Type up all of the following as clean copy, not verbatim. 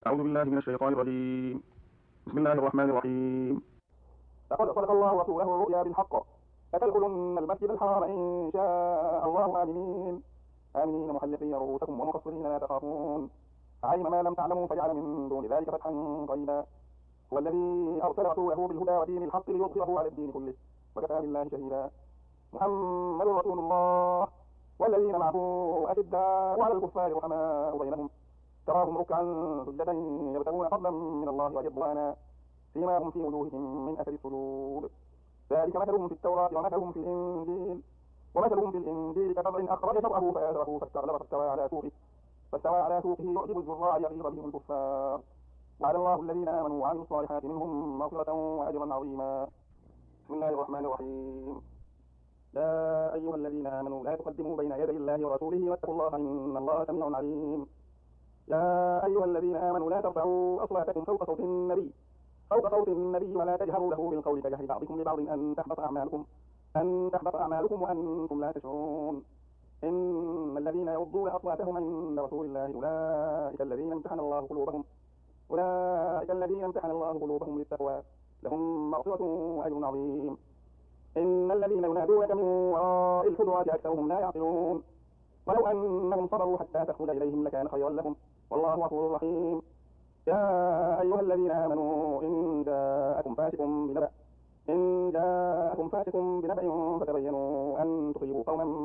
أعوذ بالله من الشيطان الرجيم. بسم الله الرحمن الرحيم. لقد صدق الله رسوله الرؤيا بالحق لتدخلن المسجد الحرام إن شاء الله آمنين محلقين رؤوسكم ومقصرين لا تخافون علم ما لم تعلموا فجعل من دون ذلك فتحا قريبا. هو الذي أرسل رسوله بالهدى ودين الحق ليظهره على الدين كله وكفى بالله شهيدا. محمد رسول الله والذين معه أشداء على الكفار رحماء بينهم تراهم ركعا سجدا يبتغون فضلا من الله ورضوانا سيماهم في وجوههم من أثر السجود ذلك مثلهم في التوراة ومثلهم في الإنجيل كزرع أخرج شطأه فآزره فاستوى على سوقه يعجب الزراع يغيظ بهم الكفار. وعد الله الذين آمنوا وعملوا الصالحات منهم مغفرة وأجرا عظيما. بسم الله الرحمن الرحيم. يا أيها الذين آمنوا لا تقدموا بين يدي الله ورسوله واتقوا الله إن الله سميع عليم. يا أيها الذين آمنوا لا ترفعوا أصواتكم فوق صوت النبي ولا تجهروا له بالقول كجهر بعضكم لبعض أن تحبط أعمالكم وأنتم لا تشعرون. إن الذين يغضون أصواتهم عند رسول الله أولئك الذين امتحن الله قلوبهم للتقوى لهم مغفرة وأجر عظيم. إن الذين ينادونك من وراء الحجرات أكثرهم لا يعقلون ولو أنهم صبروا حتى تخرج إليهم لكان خيرا لهم والله غفور رحيم. يا أيها الذين آمنوا إن جاءكم فاسق بنبأ فتبينوا أن تصيبوا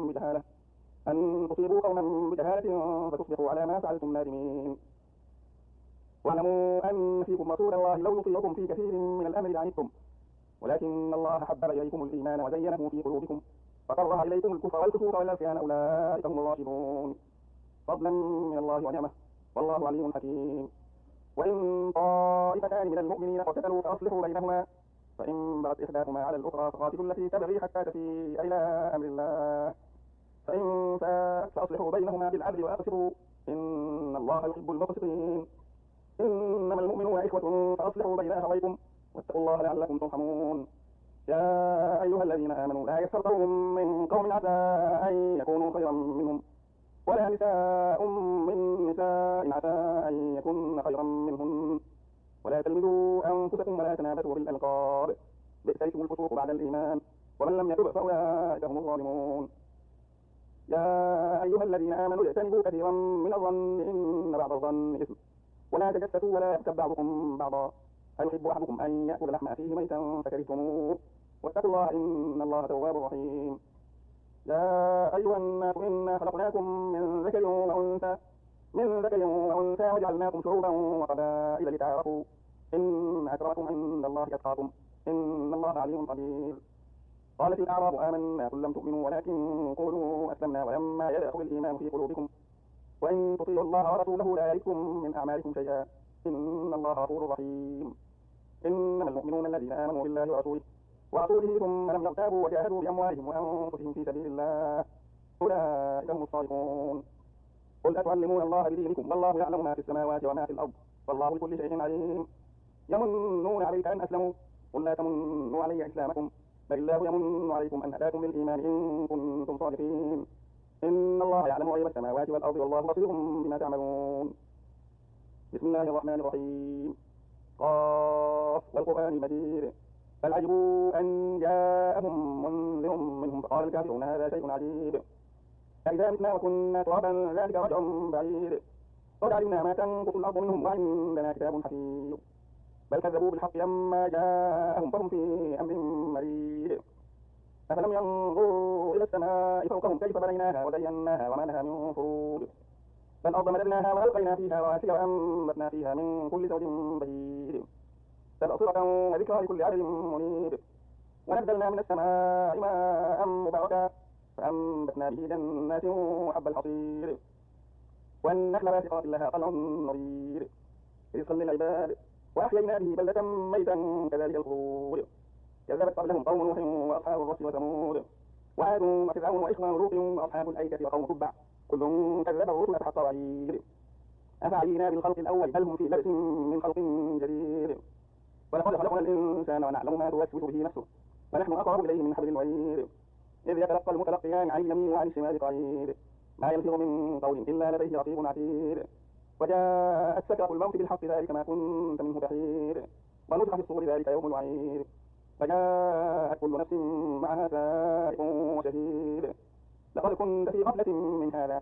قوما بجهالة فتصبحوا على ما فعلتم نادمين. واعلموا أن فيكم رسول الله لو يطيعكم في كثير من الأمر لعنتم ولكن الله حبب إليكم الإيمان وزينه في قلوبكم وكره إليكم الكفر والفسوق والعصيان أولئك هم الراشدون فضلا من الله ونعمه والله عليم حكيم. وإن طائفتان من المؤمنين اقتتلوا فأصلحوا بينهما فإن بغت إحداهما على الأخرى فقاتلوا التي تبغي حتى تفيء إلى أمر الله فإن فاءت فأصلحوا بينهما بالعدل وأقسطوا إن الله يحب المقسطين. إنما المؤمنون إخوة فأصلحوا بين أخويكم واتقوا الله لعلكم ترحمون. يا أيها الذين آمنوا لا يسخر قوم من قوم عسى أن يكونوا خيرا منهم ولا نساء من نساء عسى أن يكون خيرا منهن ولا تلمزوا أنفسكم ولا تنابزوا بالألقاب بئس الاسم الفسوق بعد الإيمان ومن لم يتب فأولئك هم الظالمون. يا أيها الذين آمنوا اجتنبوا كثيرا من الظن إن بعض الظن إثم ولا تجسسوا ولا يغتب بعضكم بعضا أيحب أحدكم أن يأكل لحم أخيه ميتا فكرهتموه واتقوا الله إن الله تواب رحيم. يا أيها الناس إنا خلقناكم من ذكر وأنثى وجعلناكم شعوبا وقبائل لتعارفوا إن أكرمكم عند الله أتقاكم إن الله عليم قدير. قالت الأعراب آمنا قل لم تؤمنوا ولكن قولوا أسلمنا ولما يدخل الإيمان في قلوبكم وإن تطيعوا الله ورسوله لا يلدكم من أعمالكم شيئا إن الله غفور رحيم. إنما المؤمنون الذين آمنوا بالله ورسوله ثم لم يرتابوا وجاهدوا بأموالهم وأنفسهم في سبيل الله أولئك هم الصادقون. قل أتعلمون الله بدينكم والله يعلم ما في السماوات وما في الأرض والله بكل شيء عليم. يمنون عليك أن أسلموا قل لا تمنوا علي إسلامكم بل الله يمن عليكم أن هداكم للإيمان إن كنتم صادقين. إن الله يعلم غيب السماوات والأرض والله بصير بما تعملون. بسم الله الرحمن الرحيم. قاف والقرآن المجيد بل عجبوا أن جاءهم منذر منهم فقال الكافرون هذا شيء عجيب أإذا متنا وكنا ترابا ذلك رجع بعيد قد علمنا ما تنقص الأرض منهم وعندنا كتاب حفيظ بل كذبوا بالحق لما جاءهم فهم في أمر مريض. أفلم ينظروا إلى السماء فوقهم كيف بنيناها وزيناها وما لها من فروج فالأرض مددناها وألقينا فيها رواسي وأنبتنا فيها من كل زوج بهيج تبصرة وذكرى لكل عبد منيب. ونزلنا من السماء ماء مباركا فأنبتنا به جنات وحب الحصير والنخل باسقات لها طلع نضيد رزقا للعباد وأحيينا به بلدة ميتا كذلك الخروج. كذبت قبلهم قوم نوح وأصحاب الرس وثمود وعاد وفرعون وإخوان لوط وأصحاب الأيكة وقوم تبع كل كذب الرسل فحق وعيد. أفعينا بالخلق الأول بل هم في لبس من خلق جديد ولقد خلقنا الإنسان ونعلم ما توسوس به نفسه ونحن أقرب إليه من حبل الوريد إذ يتلقى المتلقيان عن اليمين وعن الشمال قعيد ما يلفظ من قول إلا لديه رقيب عتيد وجاءت سكرة الموت بالحق ذلك ما كنت منه تحير ونفخ في الصور ذلك يوم الوعير فجاءت كل نفس معها سائق وشهيد لقد كنت في غفلة من هذا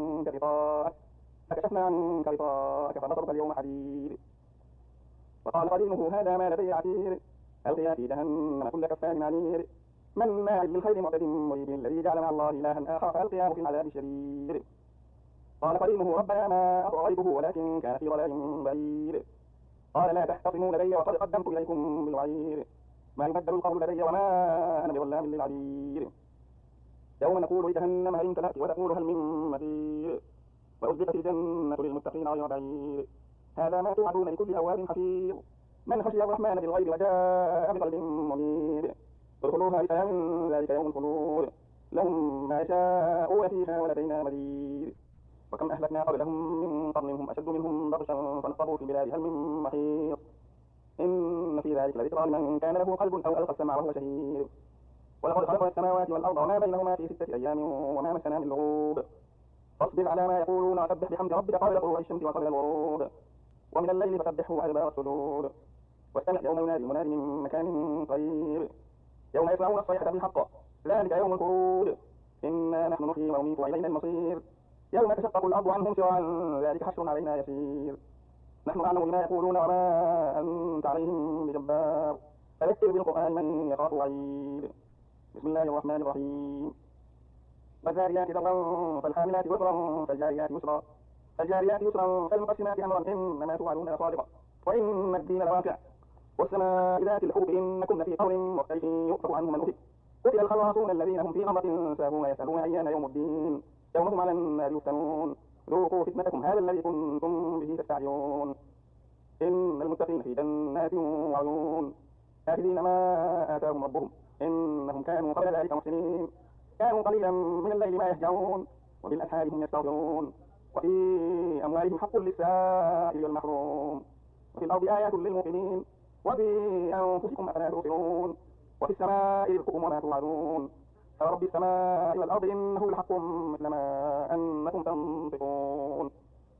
فكشفنا عنك غطاءك فبصرك اليوم حديد وقال قرينه هذا ما لدي عتير ألقيا في جهنم كل كفار عنير مناع للخير معتد مريب الذي جعل مع الله إلها آخر فألقياه في العذاب الشديد قال قرينه ربنا ما أطغيته ولكن كان في ضلال بعيد قال لا تختصموا لدي وقد قدمت إليكم بالوعير ما يبدل القول لدي وما أنا بظلام للعبيد يوم نقول لجهنم هل امتلأت وتقول هل من مزيد وأزلفت الجنة للمتقين غير بعيد هذا ما توعدون لكل أواب حفيظ من خشي الرحمن بالغيب وجاء بقلب منيب ادخلوها بسلام ذلك يوم الخلود لهم ما يشاءون فيها ولدينا مزيد وكم أهلكنا قبلهم من قرن هم أشد منهم بطشا فنقبوا في البلاد هل من محيط إن في ذلك لذكرى لمن كان له قلب أو ألقى السمع وهو شهيد ولقد خلقنا السماوات والأرض وما بينهما في 6 أيام وما مسنا من لغوب فاصبر على ما يقولون وسبح بحمد ربك قبل طلوع الشمس وقبل الغروب ومن الليل فسبحه وأدبار السجود واستمع يوم ينادي المناد من مكان قريب يوم يسمعون الصيحة بالحق ذلك يوم الخروج إنا نحن نحيي ونميت وإلينا المصير يوم تشقق الأرض عنهم سرعا ذلك حشر علينا يسير نحن أعلم بما يقولون وما أنت عليهم بجبار فذكر بالقرآن من يخاف وعيد بسم الله الرحمن الرحيم والذاريات ذروا فالحاملات وزرا فالجاريات يسرا فالمقسمات أمرا إنما توعدون لصادق وإن الدين لواقع والسماء ذات الحبك إنكم لفي قول مختلف يؤفك عنه من أفك قتل الخراصون الذين هم في غمرة ساهون يسألون أيان يوم الدين يوم هم على النار يفتنون ذوقوا فتنتكم هذا الذي كنتم به تستعجلون إن المتقين في جنات وعيون آخذين ما آتاهم ربهم إنهم كانوا قبل ذلك محسنين كانوا قليلا من الليل ما يهجعون وبالأسحار هم يستغفرون وفي أموالهم حق للسائل والمحروم وفي الأرض آيات للمؤمنين وفي أنفسكم أفلا تبصرون وفي السماء رزقكم وما توعدون فرب السماء والأرض إنه لحق مثل ما أنكم تنطقون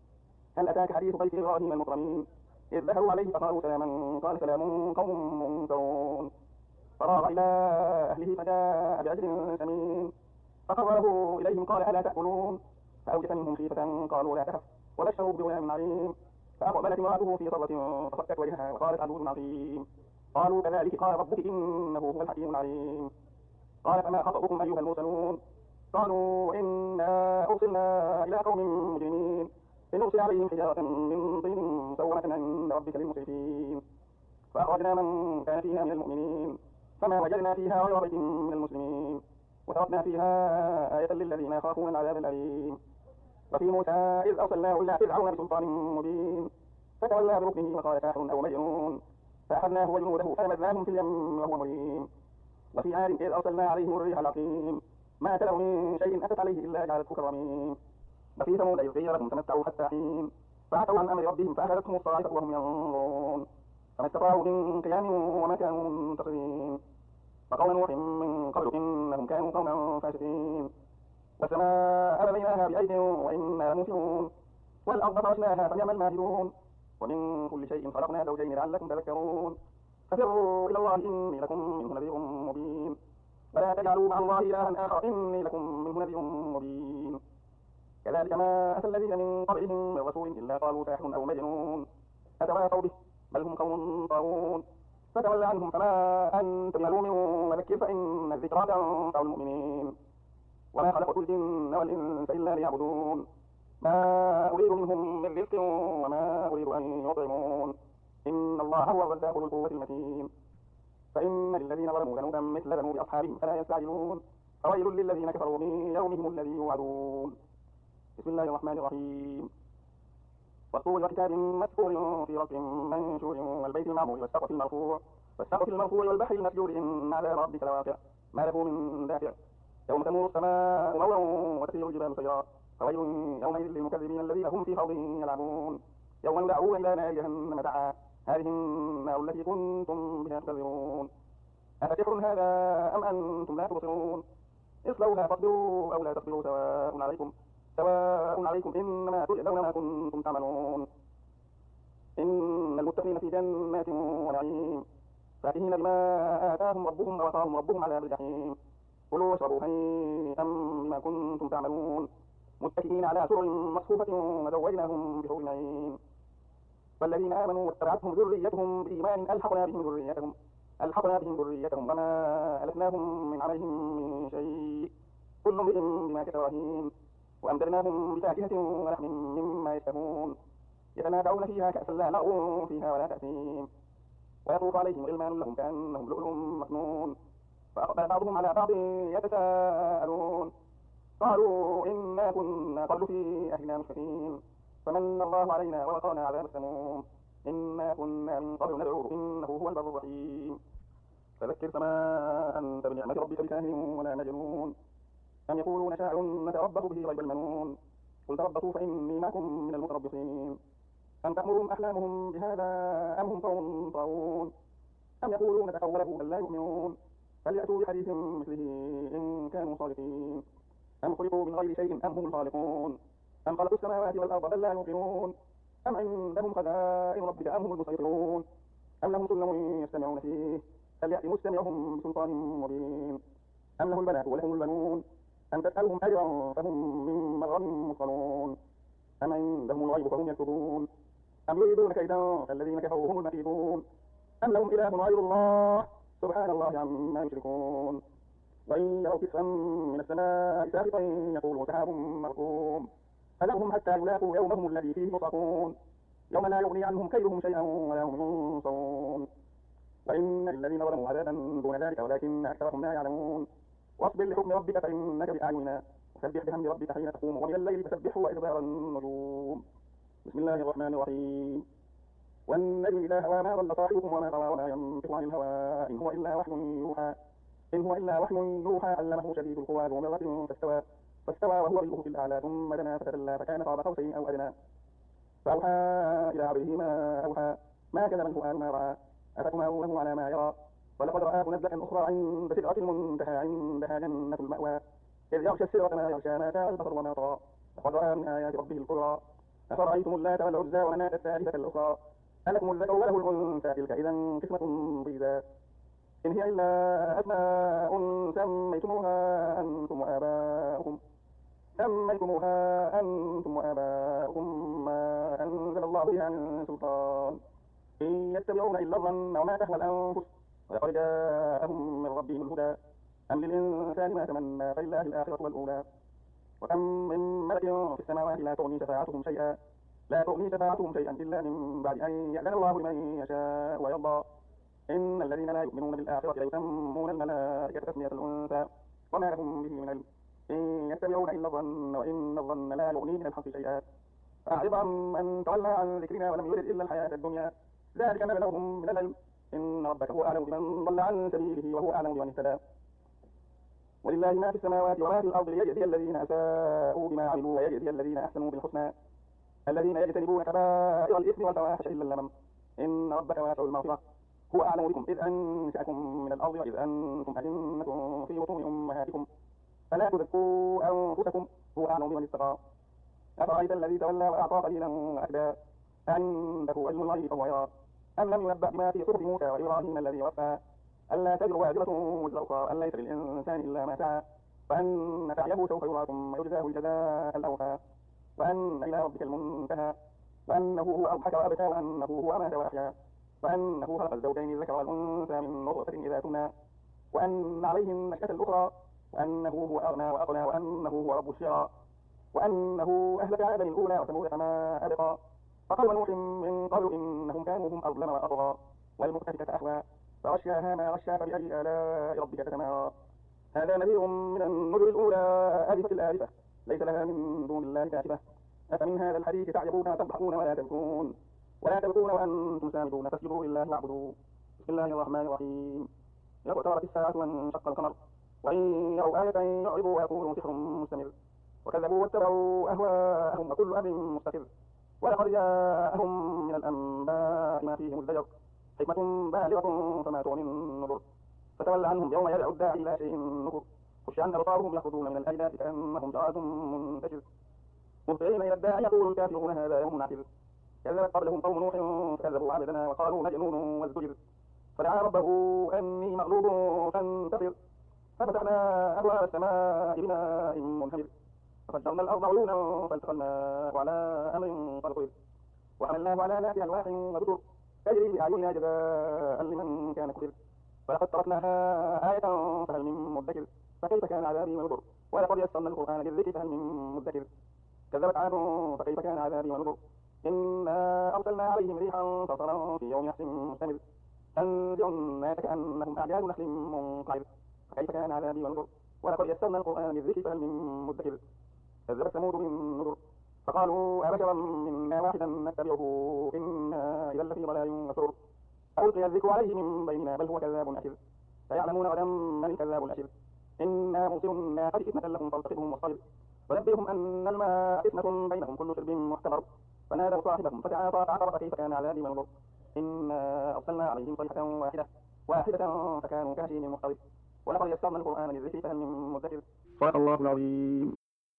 هل أتاك حديث ضيف إبراهيم المكرمين إذ دخلوا عليه فقالوا سلاما قال سلام قوم منكرون فراغ إلى أهله فجاء بعجل سمين فقربه إليهم قال ألا تأكلون فأوجس منهم خيفة قالوا لا تخف وبشروا بغلام عليم فأقبلت امرأته في صرة فصكت وجهها وقالت عجوز عظيم قالوا كذلك قال ربك إنه هو الحكيم العليم قال فما خطبكم أيها المرسلون قالوا إنا أرسلنا إلى قوم مجرمين لنرسل عليهم حجارة من طين مسومة عند ربك للمسرفين فأخرجنا من كان فيها من المؤمنين فما وجدنا فيها غير بيت من المسلمين وتركنا فيها آية للذين يخافون العذاب الأليم وفي موسى إذ أرسلناه إلى فرعون بسلطان مبين فتولى بركنه وقال ساحر أو مجنون فأخذناه وجنوده فنبذناهم في اليم وهو مليم وفي عاد إذ أرسلنا عليهم الريح العقيم ما تذر من شيء أتت عليه إلا جعلته كالرميم وفي ثمود إذ قيل لهم تمتعوا حتى حين فعتوا عن أمر ربهم فأخذتهم الصاعقة وهم ينظرون فما استطاعوا من قيام وما كانوا منتصرين وقوم نوح من قبل إنهم كانوا قوما فاسقين والسماء بنيناها بأيد وإنا لموسعون والأرض فرشناها فنعم الماهدون ومن كل شيء خلقنا زوجين لعلكم تذكرون ففروا إلى الله إني لكم منه نذير مبين ولا تجعلوا مع الله إلها آخر إني لكم منه نذير مبين كذلك ما أتى الذين من قبلهم من رسول إلا قالوا ساحر أو مجنون أتواصوا به بل هم قوم طاغون فتول عنهم فما أنت بملوم وذكر فإن الذكرى تنفع المؤمنين وما خلقت الجن والإنس إلا ليعبدون ما أريد منهم من رزق وما أريد أن يطعمون إن الله هو الرزاق ذو القوة المتين فإن للذين ظلموا ذنوبا مثل ذنوب أصحابهم فلا يستعجلون فويل للذين كفروا من يومهم الذي يوعدون بسم الله الرحمن الرحيم والطور وكتاب مسطور في رق منشور والبيت المعمور والسقف المرفوع والبحر المسجور إن عذاب ربك لواقع ما له من دافع يوم تمور السماء مورا وتسير الجبال سيرا فويل يومئذ للمكذبين الذين هم في خوض يلعبون يوم ندعو إلى نار جهنم دعا هذه النار التي كنتم بها تكذبون أفسحر هذا أم أنتم لا تبصرون اصلوها فاصبروا أو لا تصبروا سواء عليكم سواء عليكم إنما تجزون ما كنتم تعملون إن المتقين في جنات ونعيم فاكهين بما آتاهم ربهم ووقاهم ربهم عذاب الجحيم كلوا واشربوا هنيئا بما كنتم تعملون متكئين على سرر مصفوفة وزوجناهم بحور عين والذين آمنوا واتبعتهم ذريتهم بإيمان ألحقنا بهم ذريتهم وما ألتناهم من عملهم من شيء كل امرئ بما كسب رهين وأمددناهم بفاكهة ولحم مما يشتهون يتنازعون فيها كأسا لا لغو فيها ولا تأثيم ويطوف عليهم غلمان لهم كأنهم لؤلؤ مكنون فأقبل بعضهم على بعض يتساءلون قالوا إنا كنا قبل في أهلنا مشفقين فمن الله علينا ووقانا عذاب السموم إنا كنا من قبل ندعوه إنه هو البر الرحيم فذكر فما أنت بنعمة ربك بكاهن ولا مجنون أم يقولون شاعر نتربص به ريب المنون قل تربصوا فإني معكم من المتربصين أم تأمرهم أحلامهم بهذا أم هم قوم طاغون أم يقولون تقوله بل لا يؤمنون فليأتوا بحديث مثله إن كانوا صادقين أم خلقوا من غير شيء أم هم الخالقون أم خلقوا السماوات والأرض بل لا يوقنون أم عندهم خزائن ربك أم هم المسيطرون أم لهم سلم يستمعون فيه فليأت مستمعهم بسلطان مبين أم له البنات ولهم البنون أم تسألهم أجرا فهم من مغرم مثقلون أم عندهم الغيب فهم يكتبون أم يريدون كيدا فالذين كفروا هم المكيدون أم لهم إله غير الله سبحان الله عما يشركون وإن يروا كسفا من السماء ساقطا يقولوا سحاب مركوم فذرهم حتى يلاقوا يومهم الذي فيه يصرفون يوم لا يغني عنهم كيدهم شيئا ولا هم ينصرون وإن للذين ظلموا عذابا دون ذلك ولكن أكثرهم لا يعلمون واصبر لحكم ربك فإنك بأعيننا وسبح بحمد ربك حين تقوم ومن الليل فسبحه وإدبار النجوم بسم الله الرحمن الرحيم والنجم إذا هوى ما ضل صاحبكم وما غوى وما ينطق عن الهوى إن هو إلا وحي يوحى علمه شديد القوى ذو مرة فاستوى وهو بالأفق الأعلى ثم دنا فتدلى فكان قاب قوسين أو أدنى فأوحى إلى عبده ما أوحى ما كذب الفؤاد ما رأى أفتمارونه على ما يرى ولقد رآه نزلة أخرى عند سدرة المنتهى عندها جنة المأوى إذ يغشى السدرة ما يغشى ما شاء البصر وما طغى لقد رأى من آيات ربه الكبرى أفرأيتم اللات والعزى ومناة الثالثة الأخرى ألكم الذكر وله الأنثى تلك إذا قسمة ضيزى إن هي إلا أسماء سميتموها أنتم وآباؤكم ما أنزل الله بها من سلطان إن يتبعون إلا الظن وما تهوى الأنفس ولقد جاءهم من ربهم الهدى أم للإنسان ما تمنى فلله الآخرة والأولى وكم من ملك في السماوات لا تغني شفاعتهم شيئا إلا من بعد أن يأذن الله لمن يشاء ويرضى إن الذين لا يؤمنون بالآخرة ليسمون الملائكة تسمية الأنثى وما لهم به من علم إن يتبعون إلا الظن وإن الظن لا يغني من الحق شيئا فأعرض عمن تولى عن ذكرنا ولم يرد إلا الحياة الدنيا ذلك مبلغهم من العلم إن ربك هو أعلم بمن ضل عن سبيله وهو أعلم بمن اهتدى ولله ما في السماوات وما في الأرض ليجزي الذين أساءوا بما عملوا ويجزي الذين أحسنوا بالحسنى الذين يجتنبون كبائر الإثم والفواحش إلا اللمم إن ربك واسع المغفرة هو أعلم بكم إذ أنشأكم من الأرض وإذ أنتم أجنة في بطون أمهاتكم فلا تزكوا أنفسكم هو أعلم بمن اتقى أفرأيت الذي تولى وأعطى قليلا وأكدى عنده علم الغيب فهو يرى أم لم ينبأ بما في صحف موسى وإبراهيم الذي وفى ألا تزر وازرة وزر أخرى أن ليس للإنسان إلا ما سعى وأن سعيه سوف يرى ثم يجزاه الجزاء الأوفى وأن إلى ربك المنتهى وأنه هو أضحك وأبكى وأنه هو أمات وأحيا وأنه خلق الزوجين الذكر والأنثى من نطفة إذا تمنى وأن عليه النشأة الأخرى وأنه هو أغنى وأقنى وأنه هو رب الشعرى وأنه أهلك عادا الأولى وثمود فما أبقى فقوم نوح من قبل إنهم كانوا هم أظلم وأطغى والمؤتفكة أهوى فغشاها ما غشا فبأي آلاء ربك تتمارى هذا نذير من النذر الأولى آلفة الآلفة ليس لها من دون الله كاشفة أفمن هذا الحديث تعجبون وتضحكون ولا تبكون وأنتم سامدون فاسجدوا لله واعبدوا بسم الله الرحمن الرحيم اقتربت الساعة وانشق القمر وإن يروا آية يعرضوا ويقولوا سحر مستمر وكذبوا واتبعوا أهواءهم وكل أمر مستقر ولقد جاءهم من الأنباء ما فيه مزدجر حكمة بالغة فما تغني النذر فتول عنهم يوم يدعو الداعي إلى شيء نكر خش عن أبصارهم يخرجون من الأجداث كأنهم جراد منتشر مهطعين إلى الداع يقول الكافرون هذا يوم عسير كذبت قبلهم قوم نوح فكذبوا عبدنا وقالوا مجنون وازدجر فدعا ربه أني مغلوب فانتصر ففتحنا أبواب السماء بماء منهمر ففجرنا الأرض عيونا فالتقى الماء على أمر قد قدر وحملناه على ذات ألواح ودسر تجري بأعيننا جزاء لمن كان كفر ولقد تركناها آية فهل من مدكر فكيف كان عذابي ونذر ولقد يسرنا القرآن للذكر فهل من مدكر كذبت عاد فكيف كان عذابي ونذر إنا أرسلنا عليهم ريحا صرصرا في يوم نحس مستمر تنزع الناس كأنهم أعجاز نخل منقعر فكيف كان عذابي ونذر ولقد يسرنا القرآن للذكر فهل من مدكر كذبت ثمود بالنذر فقالوا أبشرا منا واحدا نتبعه إنا إذا لفي ضلال وسرر ألقي الذكر عليه من بيننا بل هو كذاب أشر سيعلمون غدا من الكذاب الأشر إنا مرسل الناقة فتنة لهم فارتقبهم واصطبر ونبئهم أن الماء فتنة بينهم كل شرب محتضر فنادوا صاحبهم فتعاطى فعقر فكيف كان عذابي ونذر إنا أرسلنا عليهم صيحة واحدة فكانوا كهشيم المحتضر ولقد يسرنا القرآن للذكر فهل من مدكر صدق الله العظيم.